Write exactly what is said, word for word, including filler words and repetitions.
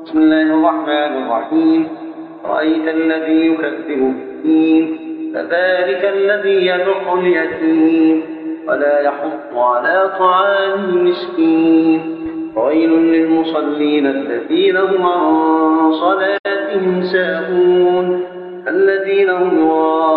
بسم الله الرحمن الرحيم. رأيت الذي يكذب بالدين فذلك الذي يدع اليتيم ولا يحض على طعام المسكين. ويل للمصلين الذين هم عن صلاتهم ساهون الذين هم